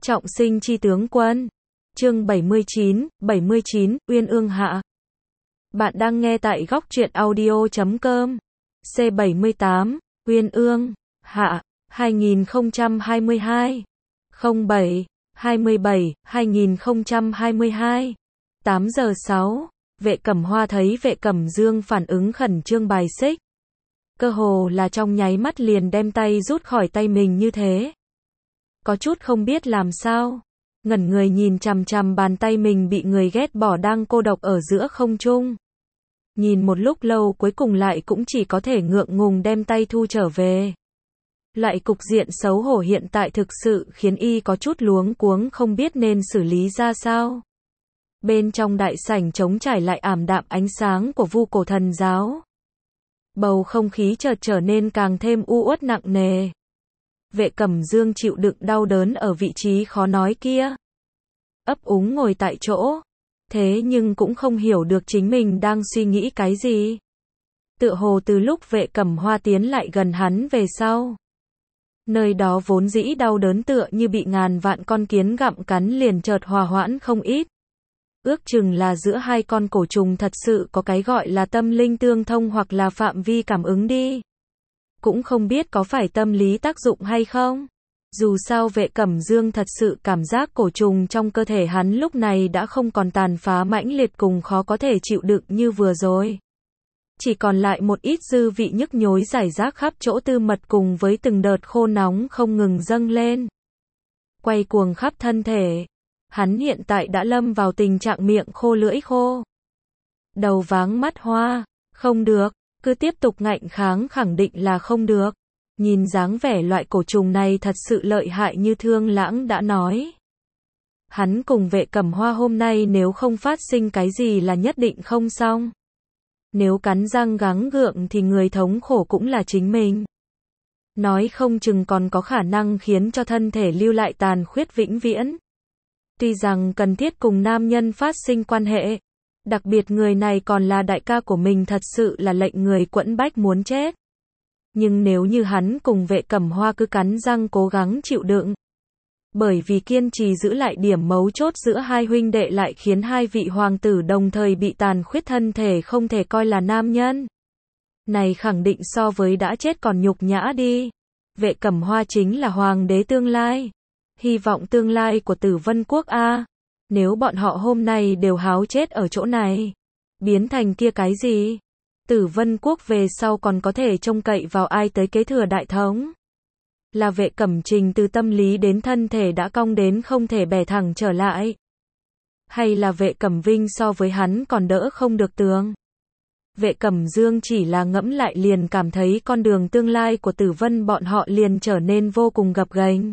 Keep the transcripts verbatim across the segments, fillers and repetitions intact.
Trọng sinh chi tướng quân. Chương bảy mươi chín, bảy mươi chín, Uyên Ương hạ. Bạn đang nghe tại góc truyện audio chấm com. C bảy mươi tám, Uyên Ương hạ, hai nghìn không trăm hai mươi hai. không bảy, hai mươi bảy, hai nghìn không trăm hai mươi hai. tám giờ sáu. Vệ Cẩm Hoa thấy Vệ Cẩm Dương phản ứng khẩn trương bài xích. Cơ hồ là trong nháy mắt liền đem tay rút khỏi tay mình như thế. Có chút không biết làm sao. Ngẩn người nhìn chằm chằm bàn tay mình bị người ghét bỏ đang cô độc ở giữa không trung. Nhìn một lúc lâu cuối cùng lại cũng chỉ có thể ngượng ngùng đem tay thu trở về. Loại cục diện xấu hổ hiện tại thực sự khiến y có chút luống cuống không biết nên xử lý ra sao. Bên trong đại sảnh trống trải lại ảm đạm ánh sáng của Vu Cổ Thần Giáo. Bầu không khí chợt trở nên càng thêm u uất nặng nề. Vệ Cẩm Dương chịu đựng đau đớn ở vị trí khó nói kia. Ấp úng ngồi tại chỗ. Thế nhưng cũng không hiểu được chính mình đang suy nghĩ cái gì. Tựa hồ từ lúc Vệ Cẩm Hoa tiến lại gần hắn về sau. Nơi đó vốn dĩ đau đớn tựa như bị ngàn vạn con kiến gặm cắn liền chợt hòa hoãn không ít. Ước chừng là giữa hai con cổ trùng thật sự có cái gọi là tâm linh tương thông hoặc là phạm vi cảm ứng đi. Cũng không biết có phải tâm lý tác dụng hay không. Dù sao Vệ Cẩm Dương thật sự cảm giác cổ trùng trong cơ thể hắn lúc này đã không còn tàn phá mãnh liệt cùng khó có thể chịu đựng như vừa rồi. Chỉ còn lại một ít dư vị nhức nhối rải rác khắp chỗ tư mật cùng với từng đợt khô nóng không ngừng dâng lên. Quay cuồng khắp thân thể. Hắn hiện tại đã lâm vào tình trạng miệng khô lưỡi khô. Đầu váng mắt hoa. Không được. Cứ tiếp tục ngạnh kháng khẳng định là không được. Nhìn dáng vẻ loại cổ trùng này thật sự lợi hại như Thương Lãng đã nói. Hắn cùng Vệ Cẩm Hoa hôm nay nếu không phát sinh cái gì là nhất định không xong. Nếu cắn răng gắng gượng thì người thống khổ cũng là chính mình. Nói không chừng còn có khả năng khiến cho thân thể lưu lại tàn khuyết vĩnh viễn. Tuy rằng cần thiết cùng nam nhân phát sinh quan hệ. Đặc biệt người này còn là đại ca của mình thật sự là lệnh người quẫn bách muốn chết. Nhưng nếu như hắn cùng Vệ Cẩm Hoa cứ cắn răng cố gắng chịu đựng. Bởi vì kiên trì giữ lại điểm mấu chốt giữa hai huynh đệ lại khiến hai vị hoàng tử đồng thời bị tàn khuyết thân thể không thể coi là nam nhân. Này khẳng định so với đã chết còn nhục nhã đi. Vệ Cẩm Hoa chính là hoàng đế tương lai. Hy vọng tương lai của Tử Vân Quốc a. Nếu bọn họ hôm nay đều háo chết ở chỗ này. Biến thành kia cái gì? Tử Vân Quốc về sau còn có thể trông cậy vào ai tới kế thừa đại thống? Là Vệ Cẩm Trình từ tâm lý đến thân thể đã cong đến không thể bẻ thẳng trở lại? Hay là Vệ Cẩm Vinh so với hắn còn đỡ không được tường? Vệ Cẩm Dương chỉ là ngẫm lại liền cảm thấy con đường tương lai của Tử Vân bọn họ liền trở nên vô cùng gập ghềnh.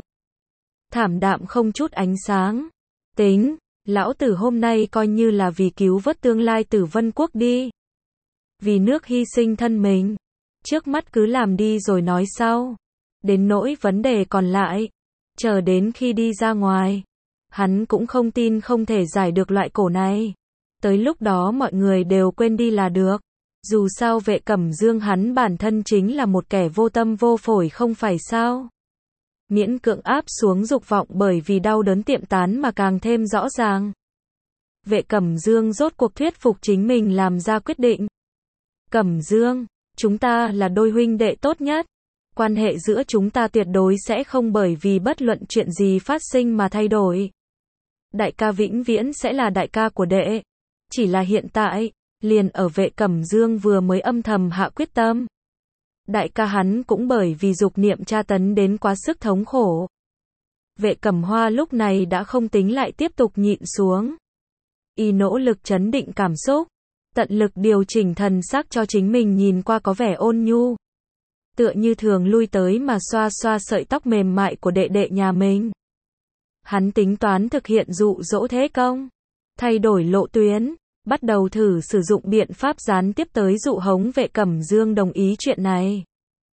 Thảm đạm không chút ánh sáng. Tính, lão tử hôm nay coi như là vì cứu vớt tương lai Tử Vân Quốc đi. Vì nước hy sinh thân mình. Trước mắt cứ làm đi rồi nói sau. Đến nỗi vấn đề còn lại. Chờ đến khi đi ra ngoài. Hắn cũng không tin không thể giải được loại cổ này. Tới lúc đó mọi người đều quên đi là được. Dù sao Vệ Cẩm Dương hắn bản thân chính là một kẻ vô tâm vô phổi không phải sao. Miễn cưỡng áp xuống dục vọng bởi vì đau đớn tiệm tán mà càng thêm rõ ràng. Vệ Cẩm Dương rốt cuộc thuyết phục chính mình làm ra quyết định. Cẩm Dương, chúng ta là đôi huynh đệ tốt nhất. Quan hệ giữa chúng ta tuyệt đối sẽ không bởi vì bất luận chuyện gì phát sinh mà thay đổi. Đại ca vĩnh viễn sẽ là đại ca của đệ. Chỉ là hiện tại, liền ở Vệ Cẩm Dương vừa mới âm thầm hạ quyết tâm. Đại ca hắn cũng bởi vì dục niệm tra tấn đến quá sức thống khổ. Vệ Cẩm Hoa lúc này đã không tính lại tiếp tục nhịn xuống. Y nỗ lực trấn định cảm xúc. Tận lực điều chỉnh thần sắc cho chính mình nhìn qua có vẻ ôn nhu. Tựa như thường lui tới mà xoa xoa sợi tóc mềm mại của đệ đệ nhà mình. Hắn tính toán thực hiện dụ dỗ thế công. Thay đổi lộ tuyến. Bắt đầu thử sử dụng biện pháp gián tiếp tới dụ hống Vệ Cẩm Dương đồng ý chuyện này.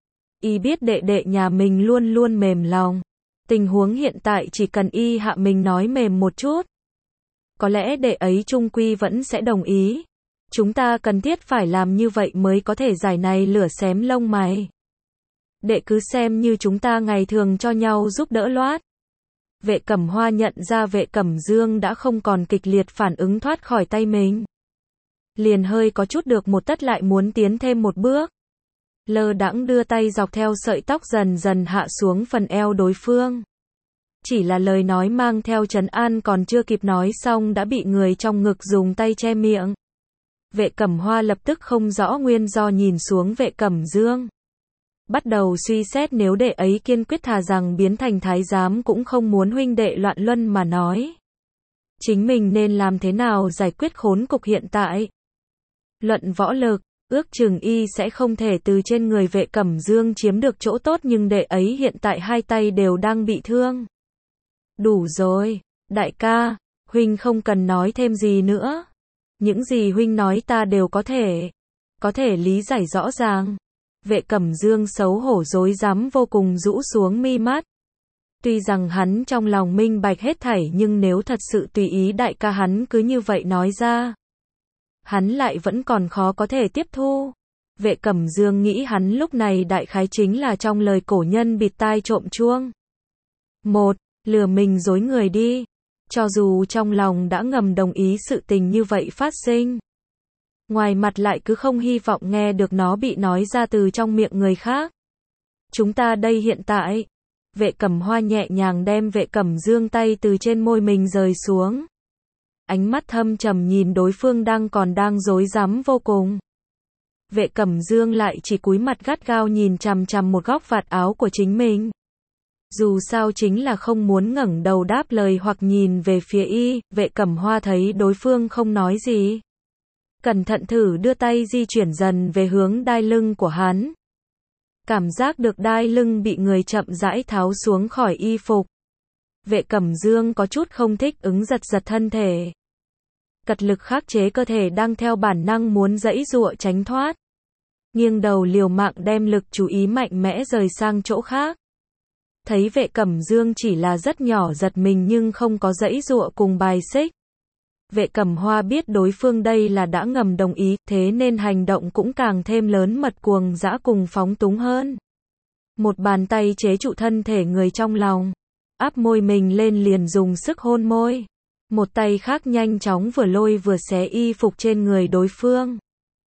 Y biết đệ đệ nhà mình luôn luôn mềm lòng. Tình huống hiện tại chỉ cần y hạ mình nói mềm một chút. Có lẽ đệ ấy chung quy vẫn sẽ đồng ý. Chúng ta cần thiết phải làm như vậy mới có thể giải này lửa xém lông mày. Đệ cứ xem như chúng ta ngày thường cho nhau giúp đỡ loát. Vệ Cẩm Hoa nhận ra Vệ Cẩm Dương đã không còn kịch liệt phản ứng thoát khỏi tay mình. Liền hơi có chút được một tấc lại muốn tiến thêm một bước. Lơ đãng đưa tay dọc theo sợi tóc dần dần hạ xuống phần eo đối phương. Chỉ là lời nói mang theo trấn an còn chưa kịp nói xong đã bị người trong ngực dùng tay che miệng. Vệ Cẩm Hoa lập tức không rõ nguyên do nhìn xuống Vệ Cẩm Dương. Bắt đầu suy xét nếu đệ ấy kiên quyết thà rằng biến thành thái giám cũng không muốn huynh đệ loạn luân mà nói. Chính mình nên làm thế nào giải quyết khốn cục hiện tại? Luận võ lực, ước chừng y sẽ không thể từ trên người Vệ Cẩm Dương chiếm được chỗ tốt nhưng đệ ấy hiện tại hai tay đều đang bị thương. Đủ rồi, đại ca, huynh không cần nói thêm gì nữa. Những gì huynh nói ta đều có thể, có thể lý giải rõ ràng. Vệ Cẩm Dương xấu hổ rối rắm vô cùng rũ xuống mi mắt. Tuy rằng hắn trong lòng minh bạch hết thảy nhưng nếu thật sự tùy ý đại ca hắn cứ như vậy nói ra, hắn lại vẫn còn khó có thể tiếp thu. Vệ Cẩm Dương nghĩ hắn lúc này đại khái chính là trong lời cổ nhân bịt tai trộm chuông. Một, lừa mình dối người đi. Cho dù trong lòng đã ngầm đồng ý sự tình như vậy phát sinh, ngoài mặt lại cứ không hy vọng nghe được nó bị nói ra từ trong miệng người khác. Chúng ta đây hiện tại. Vệ Cẩm Hoa nhẹ nhàng đem Vệ Cẩm Dương tay từ trên môi mình rời xuống. Ánh mắt thâm trầm nhìn đối phương đang còn đang rối rắm vô cùng. Vệ Cẩm Dương lại chỉ cúi mặt gắt gao nhìn chằm chằm một góc vạt áo của chính mình. Dù sao chính là không muốn ngẩng đầu đáp lời hoặc nhìn về phía y. Vệ Cẩm Hoa thấy đối phương không nói gì, cẩn thận thử đưa tay di chuyển dần về hướng đai lưng của hắn. Cảm giác được đai lưng bị người chậm rãi tháo xuống khỏi y phục. Vệ Cẩm Dương có chút không thích ứng giật giật thân thể. Cật lực khắc chế cơ thể đang theo bản năng muốn giãy giụa tránh thoát. Nghiêng đầu liều mạng đem lực chú ý mạnh mẽ rời sang chỗ khác. Thấy Vệ Cẩm Dương chỉ là rất nhỏ giật mình nhưng không có giãy giụa cùng bài xích. Vệ Cẩm Hoa biết đối phương đây là đã ngầm đồng ý, thế nên hành động cũng càng thêm lớn mật cuồng dã cùng phóng túng hơn. Một bàn tay chế trụ thân thể người trong lòng, áp môi mình lên liền dùng sức hôn môi. Một tay khác nhanh chóng vừa lôi vừa xé y phục trên người đối phương.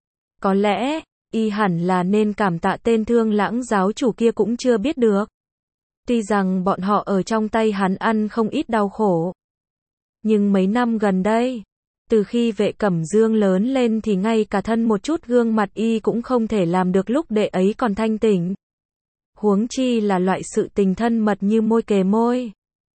Có lẽ, y hẳn là nên cảm tạ tên Thương Lãng giáo chủ kia cũng chưa biết được. Tuy rằng bọn họ ở trong tay hắn ăn không ít đau khổ. Nhưng mấy năm gần đây, từ khi Vệ Cẩm Dương lớn lên thì ngay cả thân một chút gương mặt y cũng không thể làm được lúc đệ ấy còn thanh tỉnh. Huống chi là loại sự tình thân mật như môi kề môi.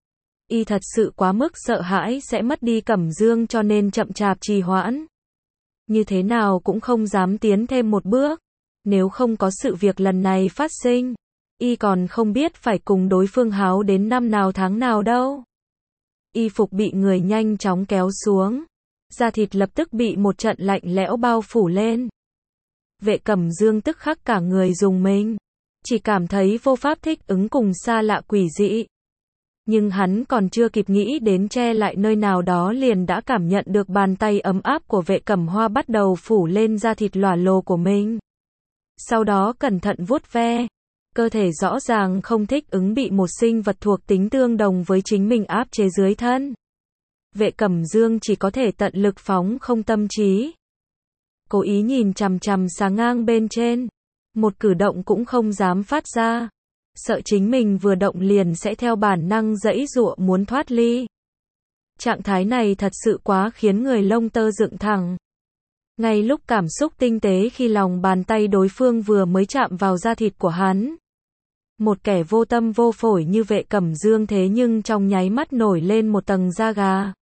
Y thật sự quá mức sợ hãi sẽ mất đi Cẩm Dương cho nên chậm chạp trì hoãn. Như thế nào cũng không dám tiến thêm một bước. Nếu không có sự việc lần này phát sinh, y còn không biết phải cùng đối phương háo đến năm nào tháng nào đâu. Y phục bị người nhanh chóng kéo xuống. Da thịt lập tức bị một trận lạnh lẽo bao phủ lên. Vệ Cẩm Dương tức khắc cả người rùng mình. Chỉ cảm thấy vô pháp thích ứng cùng xa lạ quỷ dị. Nhưng hắn còn chưa kịp nghĩ đến che lại nơi nào đó liền đã cảm nhận được bàn tay ấm áp của Vệ Cẩm Hoa bắt đầu phủ lên da thịt lòa lồ của mình. Sau đó cẩn thận vuốt ve. Cơ thể rõ ràng không thích ứng bị một sinh vật thuộc tính tương đồng với chính mình áp chế dưới thân. Vệ Cẩm Dương chỉ có thể tận lực phóng không tâm trí. Cố ý nhìn chằm chằm sáng ngang bên trên. Một cử động cũng không dám phát ra. Sợ chính mình vừa động liền sẽ theo bản năng giãy giụa muốn thoát ly. Trạng thái này thật sự quá khiến người lông tơ dựng thẳng. Ngay lúc cảm xúc tinh tế khi lòng bàn tay đối phương vừa mới chạm vào da thịt của hắn. Một kẻ vô tâm vô phổi như Vệ Cẩm Dương thế nhưng trong nháy mắt nổi lên một tầng da gà.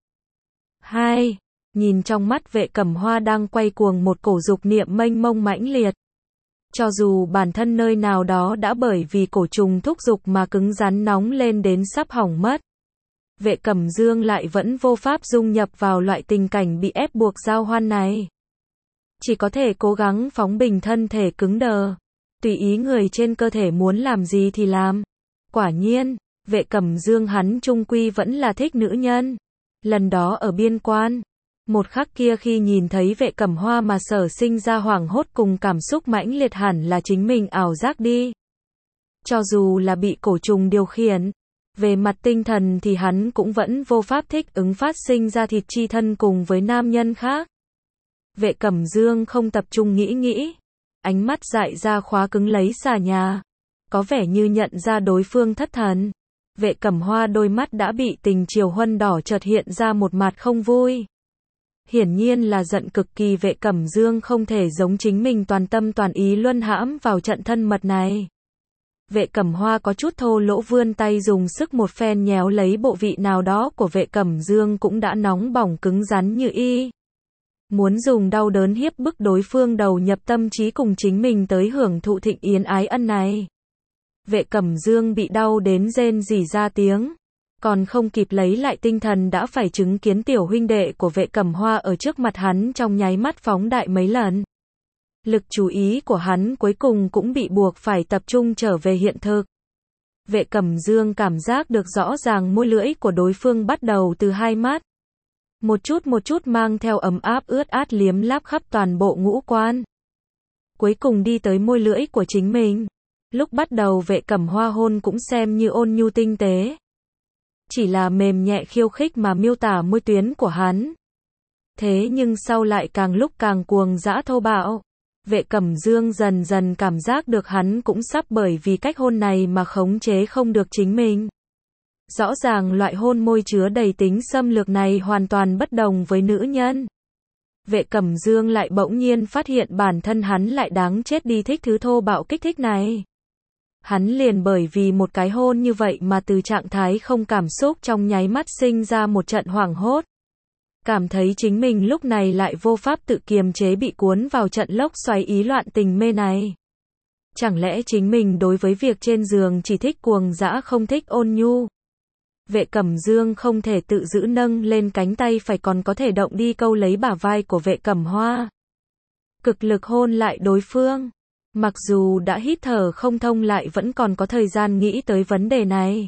Hai, nhìn trong mắt Vệ Cẩm Hoa đang quay cuồng một cổ dục niệm mênh mông mãnh liệt. Cho dù bản thân nơi nào đó đã bởi vì cổ trùng thúc dục mà cứng rắn nóng lên đến sắp hỏng mất. Vệ Cẩm Dương lại vẫn vô pháp dung nhập vào loại tình cảnh bị ép buộc giao hoan này. Chỉ có thể cố gắng phóng bình thân thể cứng đờ. Tùy ý người trên cơ thể muốn làm gì thì làm. Quả nhiên, Vệ Cẩm Dương hắn chung quy vẫn là thích nữ nhân. Lần đó ở biên quan, một khắc kia khi nhìn thấy Vệ Cẩm Hoa mà sở sinh ra hoảng hốt cùng cảm xúc mãnh liệt hẳn là chính mình ảo giác đi. Cho dù là bị cổ trùng điều khiển, Về mặt tinh thần thì hắn cũng vẫn vô pháp thích ứng phát sinh ra thịt chi thân cùng với nam nhân khác. Vệ Cẩm Dương không tập trung nghĩ nghĩ. Ánh mắt dại ra khóa cứng lấy xà nhà. Có vẻ như nhận ra đối phương thất thần. Vệ Cẩm Hoa đôi mắt đã bị tình chiều huân đỏ chợt hiện ra một mặt không vui. Hiển nhiên là giận cực kỳ. Vệ Cẩm Dương không thể giống chính mình toàn tâm toàn ý luân hãm vào trận thân mật này. Vệ Cẩm Hoa có chút thô lỗ vươn tay dùng sức một phen nhéo lấy bộ vị nào đó của Vệ Cẩm Dương cũng đã nóng bỏng cứng rắn như y. Muốn dùng đau đớn hiếp bức đối phương đầu nhập tâm trí cùng chính mình tới hưởng thụ thịnh yến ái ân này. Vệ Cẩm Dương bị đau đến rên rỉ ra tiếng. Còn không kịp lấy lại tinh thần đã phải chứng kiến tiểu huynh đệ của Vệ Cẩm Hoa ở trước mặt hắn trong nháy mắt phóng đại mấy lần. Lực chú ý của hắn cuối cùng cũng bị buộc phải tập trung trở về hiện thực. Vệ Cẩm Dương cảm giác được rõ ràng môi lưỡi của đối phương bắt đầu từ hai mắt. Một chút một chút mang theo ấm áp ướt át liếm láp khắp toàn bộ ngũ quan. Cuối cùng đi tới môi lưỡi của chính mình. Lúc bắt đầu Vệ Cẩm Hoa hôn cũng xem như ôn nhu tinh tế. Chỉ là mềm nhẹ khiêu khích mà miêu tả môi tuyến của hắn. Thế nhưng sau lại càng lúc càng cuồng dã thô bạo. Vệ Cẩm Dương dần dần cảm giác được hắn cũng sắp bởi vì cách hôn này mà khống chế không được chính mình. Rõ ràng loại hôn môi chứa đầy tính xâm lược này hoàn toàn bất đồng với nữ nhân. Vệ Cẩm Dương lại bỗng nhiên phát hiện bản thân hắn lại đáng chết đi thích thứ thô bạo kích thích này. Hắn liền bởi vì một cái hôn như vậy mà từ trạng thái không cảm xúc trong nháy mắt sinh ra một trận hoảng hốt. Cảm thấy chính mình lúc này lại vô pháp tự kiềm chế bị cuốn vào trận lốc xoáy ý loạn tình mê này. Chẳng lẽ chính mình đối với việc trên giường chỉ thích cuồng dã không thích ôn nhu? Vệ Cẩm Dương không thể tự giữ nâng lên cánh tay phải còn có thể động đi câu lấy bả vai của Vệ Cẩm Hoa. Cực lực hôn lại đối phương. Mặc dù đã hít thở không thông lại vẫn còn có thời gian nghĩ tới vấn đề này.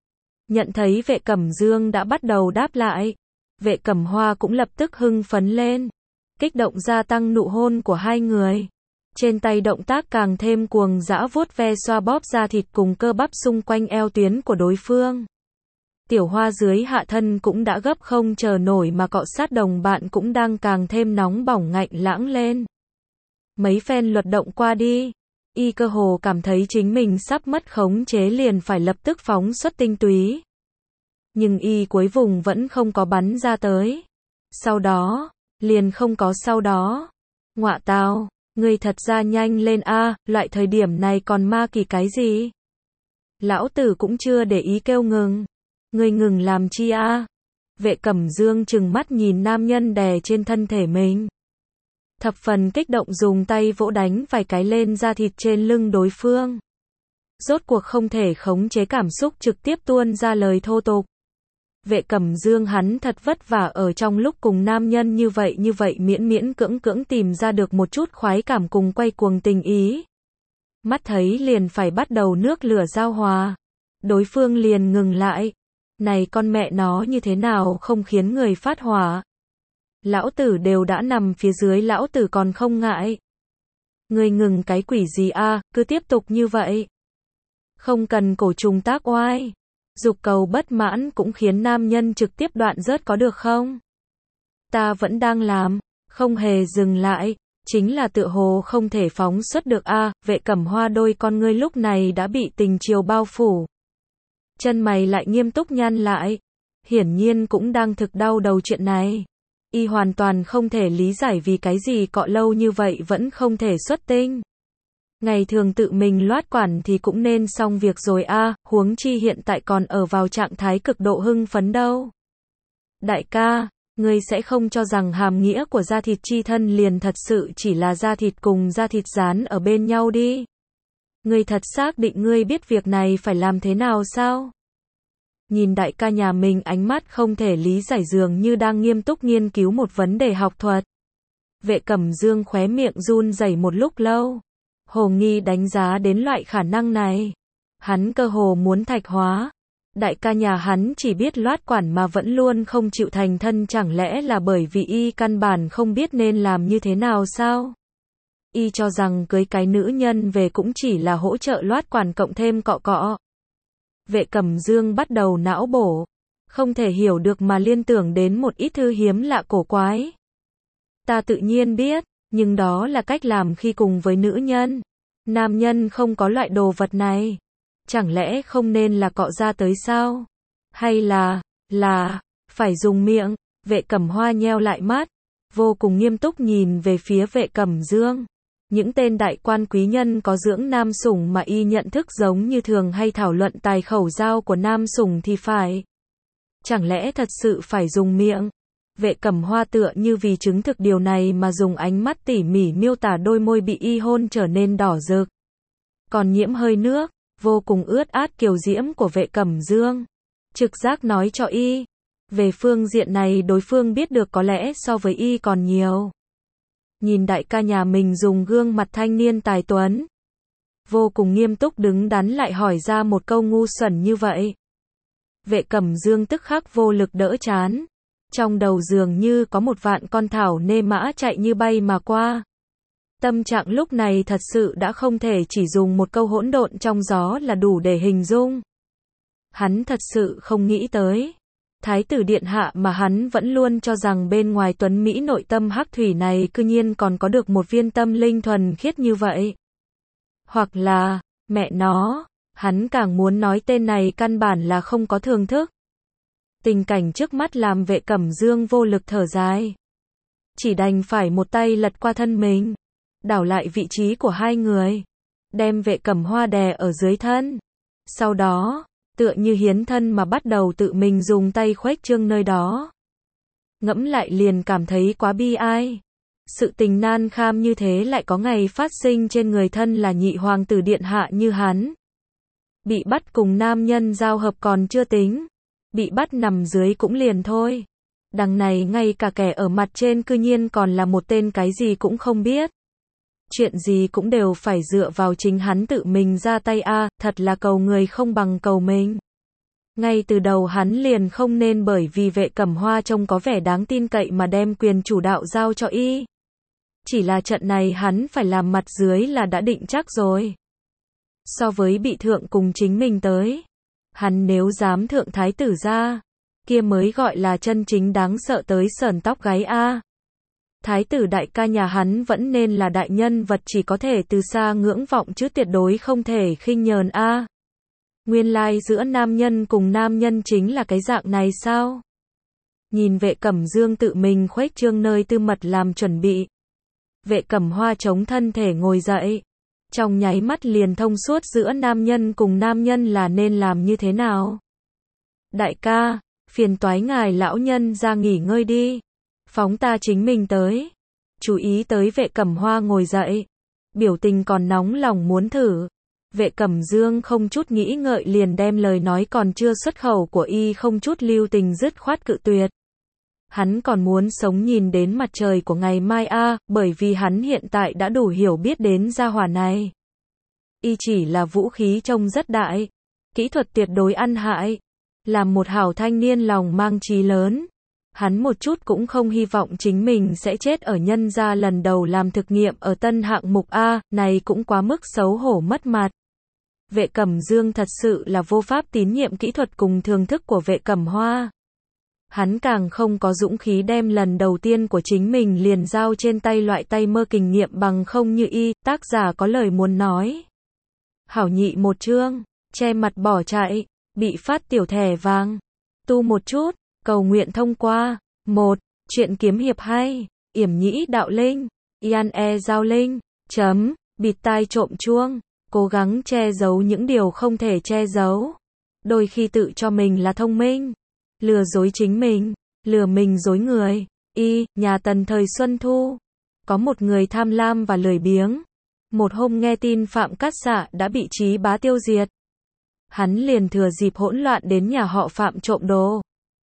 Nhận thấy Vệ Cẩm Dương đã bắt đầu đáp lại. Vệ Cẩm Hoa cũng lập tức hưng phấn lên. Kích động gia tăng nụ hôn của hai người. Trên tay động tác càng thêm cuồng dã vuốt ve xoa bóp da thịt cùng cơ bắp xung quanh eo tuyến của đối phương. Tiểu Hoa dưới hạ thân cũng đã gấp không chờ nổi mà cọ sát đồng bạn cũng đang càng thêm nóng bỏng ngạnh lãng lên. Mấy phen luật động qua đi, y cơ hồ cảm thấy chính mình sắp mất khống chế liền phải lập tức phóng xuất tinh túy. Nhưng y cuối vùng vẫn không có bắn ra tới. Sau đó, liền không có sau đó. Ngọa tào, ngươi thật ra nhanh lên a, loại thời điểm này còn ma kỳ cái gì? Lão tử cũng chưa để ý kêu ngừng. Ngươi ngừng làm chi a? Vệ Cẩm Dương trừng mắt nhìn nam nhân đè trên thân thể mình. Thập phần kích động dùng tay vỗ đánh vài cái lên da thịt trên lưng đối phương. Rốt cuộc không thể khống chế cảm xúc trực tiếp tuôn ra lời thô tục. Vệ Cẩm Dương hắn thật vất vả ở trong lúc cùng nam nhân như vậy như vậy miễn miễn cưỡng cưỡng tìm ra được một chút khoái cảm cùng quay cuồng tình ý. Mắt thấy liền phải bắt đầu nước lửa giao hòa. Đối phương liền ngừng lại. Này con mẹ nó như thế nào không khiến người phát hỏa. Lão tử đều đã nằm phía dưới lão tử còn không ngại. Ngươi ngừng cái quỷ gì a, cứ tiếp tục như vậy. Không cần cổ trùng tác oai. Dục cầu bất mãn cũng khiến nam nhân trực tiếp đoạn rớt có được không? Ta vẫn đang làm, không hề dừng lại, chính là tựa hồ không thể phóng xuất được a. Vệ Cẩm Hoa đôi con ngươi lúc này đã bị tình chiều bao phủ. Chân mày lại nghiêm túc nhăn lại, hiển nhiên cũng đang thực đau đầu chuyện này. Y hoàn toàn không thể lý giải vì cái gì cọ lâu như vậy vẫn không thể xuất tinh. Ngày thường tự mình loát quản thì cũng nên xong việc rồi a, huống chi hiện tại còn ở vào trạng thái cực độ hưng phấn đâu. Đại ca, ngươi sẽ không cho rằng hàm nghĩa của da thịt chi thân liền thật sự chỉ là da thịt cùng da thịt dán ở bên nhau đi. Ngươi thật xác định ngươi biết việc này phải làm thế nào sao? Nhìn đại ca nhà mình ánh mắt không thể lý giải dường như đang nghiêm túc nghiên cứu một vấn đề học thuật. Vệ Cẩm Dương khóe miệng run rẩy một lúc lâu. Hồ nghi đánh giá đến loại khả năng này. Hắn cơ hồ muốn thạch hóa. Đại ca nhà hắn chỉ biết loát quản mà vẫn luôn không chịu thành thân, chẳng lẽ là bởi vì y căn bản không biết nên làm như thế nào sao? Y cho rằng cưới cái nữ nhân về cũng chỉ là hỗ trợ loát quản cộng thêm cọ cọ. Vệ Cẩm Dương bắt đầu não bổ, không thể hiểu được mà liên tưởng đến một ít thư hiếm lạ cổ quái. Ta tự nhiên biết, nhưng đó là cách làm khi cùng với nữ nhân. Nam nhân không có loại đồ vật này. Chẳng lẽ không nên là cọ ra tới sao? Hay là, là, phải dùng miệng? Vệ Cẩm Hoa nheo lại mắt, vô cùng nghiêm túc nhìn về phía Vệ Cẩm Dương. Những tên đại quan quý nhân có dưỡng nam sủng mà y nhận thức giống như thường hay thảo luận tài khẩu giao của nam sủng thì phải. Chẳng lẽ thật sự phải dùng miệng? Vệ Cẩm Hoa tựa như vì chứng thực điều này mà dùng ánh mắt tỉ mỉ miêu tả đôi môi bị y hôn trở nên đỏ rực, còn nhiễm hơi nước, vô cùng ướt át kiều diễm của Vệ Cẩm Dương. Trực giác nói cho y, về phương diện này đối phương biết được có lẽ so với y còn nhiều. Nhìn đại ca nhà mình dùng gương mặt thanh niên tài tuấn, vô cùng nghiêm túc đứng đắn lại hỏi ra một câu ngu xuẩn như vậy. Vệ Cẩm Dương tức khắc vô lực đỡ chán. Trong đầu dường như có một vạn con thảo nê mã chạy như bay mà qua. Tâm trạng lúc này thật sự đã không thể chỉ dùng một câu hỗn độn trong gió là đủ để hình dung. Hắn thật sự không nghĩ tới. Thái tử điện hạ mà hắn vẫn luôn cho rằng bên ngoài tuấn Mỹ nội tâm hắc thủy này cư nhiên còn có được một viên tâm linh thuần khiết như vậy. Hoặc là, mẹ nó, hắn càng muốn nói tên này căn bản là không có thưởng thức. Tình cảnh trước mắt làm Vệ Cẩm Dương vô lực thở dài. Chỉ đành phải một tay lật qua thân mình, đảo lại vị trí của hai người, đem Vệ Cẩm Hoa đè ở dưới thân. Sau đó, tựa như hiến thân mà bắt đầu tự mình dùng tay khuếch trương nơi đó. Ngẫm lại liền cảm thấy quá bi ai. Sự tình nan kham như thế lại có ngày phát sinh trên người thân là nhị hoàng tử điện hạ như hắn. Bị bắt cùng nam nhân giao hợp còn chưa tính. Bị bắt nằm dưới cũng liền thôi. Đằng này ngay cả kẻ ở mặt trên cư nhiên còn là một tên cái gì cũng không biết. Chuyện gì cũng đều phải dựa vào chính hắn tự mình ra tay a, à, thật là cầu người không bằng cầu mình. Ngay từ đầu hắn liền không nên bởi vì Vệ Cẩm Hoa trông có vẻ đáng tin cậy mà đem quyền chủ đạo giao cho y. Chỉ là trận này hắn phải làm mặt dưới là đã định chắc rồi. So với bị thượng cùng chính mình tới, hắn nếu dám thượng thái tử ra, kia mới gọi là chân chính đáng sợ tới sởn tóc gáy a. Thái tử đại ca nhà hắn vẫn nên là đại nhân vật chỉ có thể từ xa ngưỡng vọng chứ tuyệt đối không thể khinh nhờn a. Nguyên lai giữa nam nhân cùng nam nhân chính là cái dạng này sao? Nhìn Vệ Cẩm Dương tự mình khuếch trương nơi tư mật làm chuẩn bị. Vệ Cẩm Hoa chống thân thể ngồi dậy. Trong nháy mắt liền thông suốt giữa nam nhân cùng nam nhân là nên làm như thế nào. Đại ca, phiền toái ngài lão nhân ra nghỉ ngơi đi. Phóng ta chính mình tới. Chú ý tới Vệ Cẩm Hoa ngồi dậy. Biểu tình còn nóng lòng muốn thử. Vệ Cẩm Dương không chút nghĩ ngợi liền đem lời nói còn chưa xuất khẩu của y không chút lưu tình dứt khoát cự tuyệt. Hắn còn muốn sống nhìn đến mặt trời của ngày mai a, à, bởi vì hắn hiện tại đã đủ hiểu biết đến gia hỏa này. Y chỉ là vũ khí trông rất đại, kỹ thuật tuyệt đối ăn hại. Làm một hảo thanh niên lòng mang chí lớn, hắn một chút cũng không hy vọng chính mình sẽ chết ở nhân gia lần đầu làm thực nghiệm ở tân hạng mục A, này cũng quá mức xấu hổ mất mặt. Vệ Cẩm Dương thật sự là vô pháp tín nhiệm kỹ thuật cùng thường thức của Vệ Cẩm Hoa. Hắn càng không có dũng khí đem lần đầu tiên của chính mình liền giao trên tay loại tay mơ kinh nghiệm bằng không như y, tác giả có lời muốn nói. Hảo nhị một chương, che mặt bỏ chạy, bị phát tiểu thẻ vàng. Tu một chút, cầu nguyện thông qua. một. Chuyện kiếm hiệp hay, yểm nhĩ đạo linh, Ian e giao linh, chấm, bịt tai trộm chuông, cố gắng che giấu những điều không thể che giấu. Đôi khi tự cho mình là thông minh, lừa dối chính mình, lừa mình dối người. Y, nhà Tần thời Xuân Thu, có một người tham lam và lười biếng. Một hôm nghe tin Phạm Cát Xạ đã bị Trí Bá tiêu diệt. Hắn liền thừa dịp hỗn loạn đến nhà họ Phạm trộm đồ.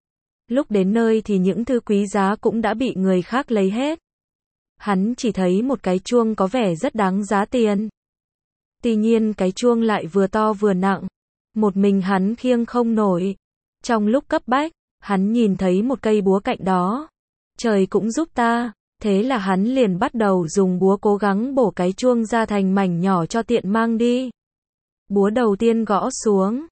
Lúc đến nơi thì những thứ quý giá cũng đã bị người khác lấy hết. Hắn chỉ thấy một cái chuông có vẻ rất đáng giá tiền. Tuy nhiên cái chuông lại vừa to vừa nặng. Một mình hắn khiêng không nổi. Trong lúc cấp bách, hắn nhìn thấy một cây búa cạnh đó. Trời cũng giúp ta. Thế là hắn liền bắt đầu dùng búa cố gắng bổ cái chuông ra thành mảnh nhỏ cho tiện mang đi. Búa đầu tiên gõ xuống.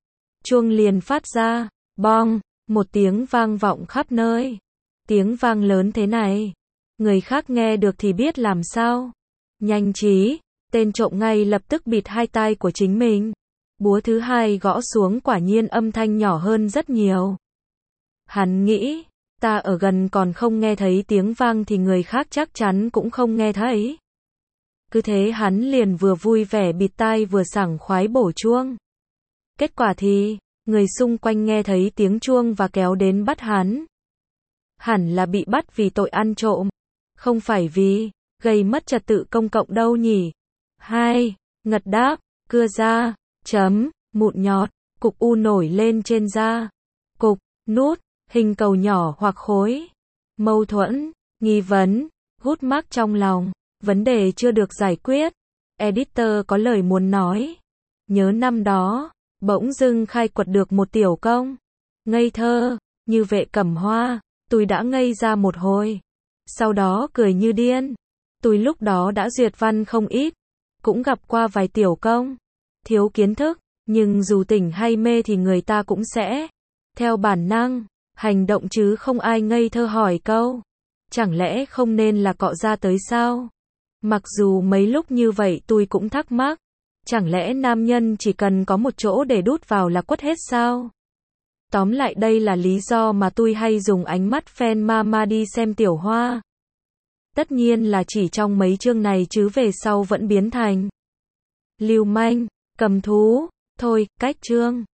chuông liền phát ra, bong, một tiếng vang vọng khắp nơi. Tiếng vang lớn thế này, người khác nghe được thì biết làm sao. Nhanh trí, tên trộm ngay lập tức bịt hai tai của chính mình. Búa thứ hai gõ xuống quả nhiên âm thanh nhỏ hơn rất nhiều. Hắn nghĩ, ta ở gần còn không nghe thấy tiếng vang thì người khác chắc chắn cũng không nghe thấy. Cứ thế hắn liền vừa vui vẻ bịt tai vừa sảng khoái bổ chuông. Kết quả thì, người xung quanh nghe thấy tiếng chuông và kéo đến bắt hắn. Hẳn là bị bắt vì tội ăn trộm, không phải vì gây mất trật tự công cộng đâu nhỉ. Hai, ngật đáp, cưa da, chấm, mụn nhọt, cục u nổi lên trên da. Cục, nút, hình cầu nhỏ hoặc khối. Mâu thuẫn, nghi vấn, gút mắc trong lòng, vấn đề chưa được giải quyết. Editor có lời muốn nói. Nhớ năm đó, bỗng dưng khai quật được một tiểu công. Ngây thơ, như Vệ Cẩm Hoa, tôi đã ngây ra một hồi. Sau đó cười như điên. Tôi lúc đó đã duyệt văn không ít, cũng gặp qua vài tiểu công. Thiếu kiến thức, nhưng dù tỉnh hay mê thì người ta cũng sẽ, theo bản năng, hành động chứ không ai ngây thơ hỏi câu. Chẳng lẽ không nên là cọ ra tới sao? Mặc dù mấy lúc như vậy tôi cũng thắc mắc. Chẳng lẽ nam nhân chỉ cần có một chỗ để đút vào là quất hết sao? Tóm lại đây là lý do mà tôi hay dùng ánh mắt fan mama đi xem tiểu hoa. Tất nhiên là chỉ trong mấy chương này chứ về sau vẫn biến thành lưu manh, cầm thú. Thôi, cách chương.